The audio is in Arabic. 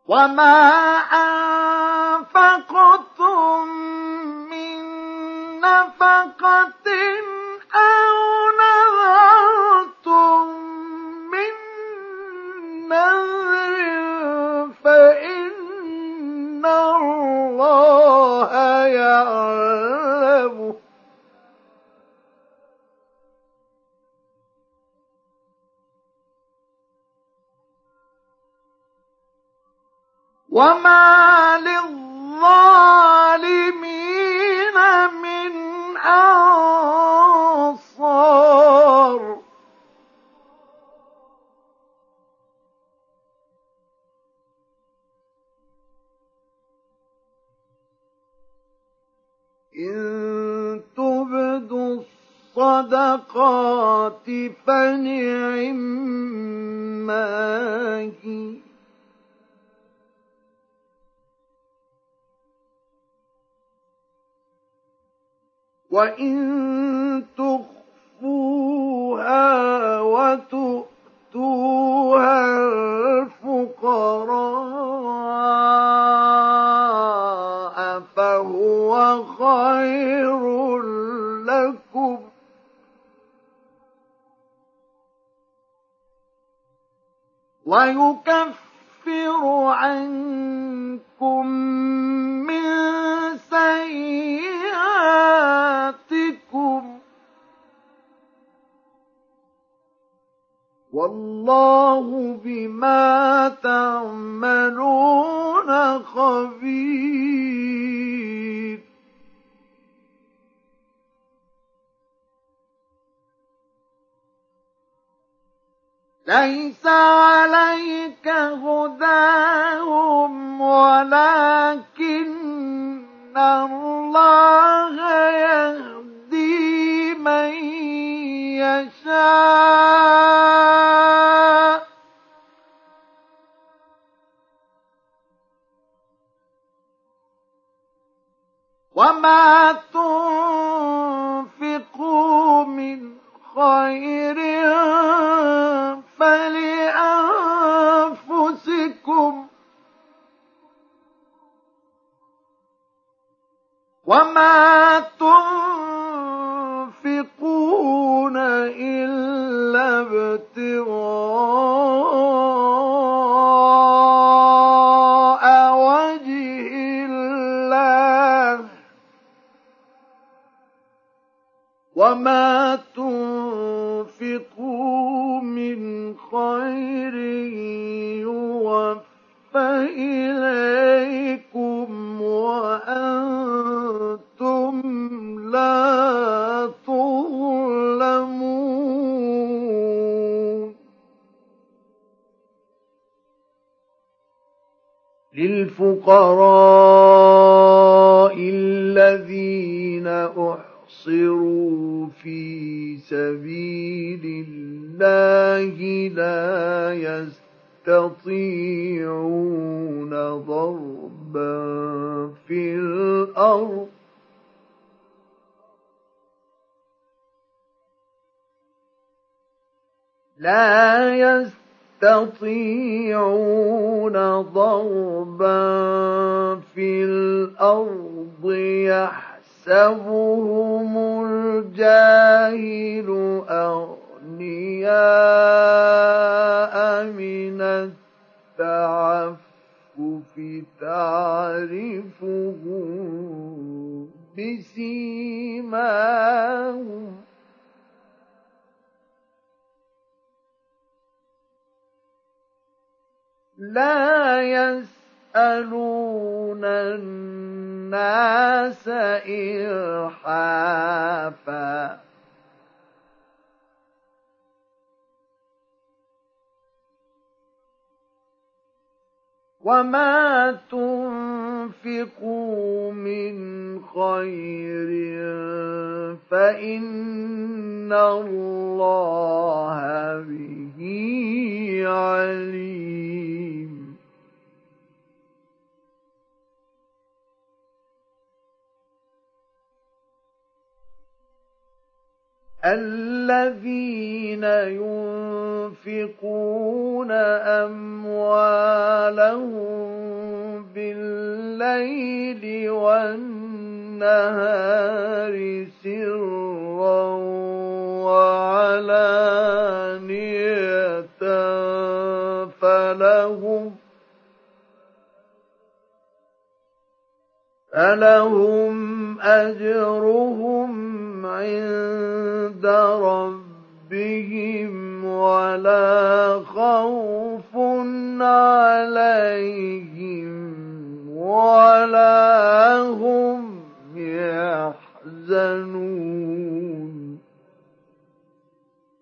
وما أنفقتم من نفقة أو نذرتم من نذر فإن الله يعلمه وما للظالمين من أنصار إن تبدوا الصدقات فنعما هي وإن تخفوها وتؤتوها الفقراء فهو خير لكم ويكفر عنكم من سيئاتكم والله بما تعملون خبير ليس عليك هداهم ولكن الله يهدي من يشاء وما تنفقوا من خير فلأنفسكم وما تنفقون إلا ابتغاء وجه الله وما تنفقوا من خير يوفى إليكم وأنتم لا تظلمون للفقراء الذين أحصروا في سبيل الله لا يستطيعون ضربا في الأرض يحسبهم الجاهل أغنياء من التعفف تعرفهم بسيماهم لا يسألون الناس إلحافا وما تنفقوا من خير فإن الله به عليم الذين ينفقون أموالهم لهم بالليل والنهار سرا وعلانية فلهم أجرهم عند ربهم ولا خوف عليهم ولا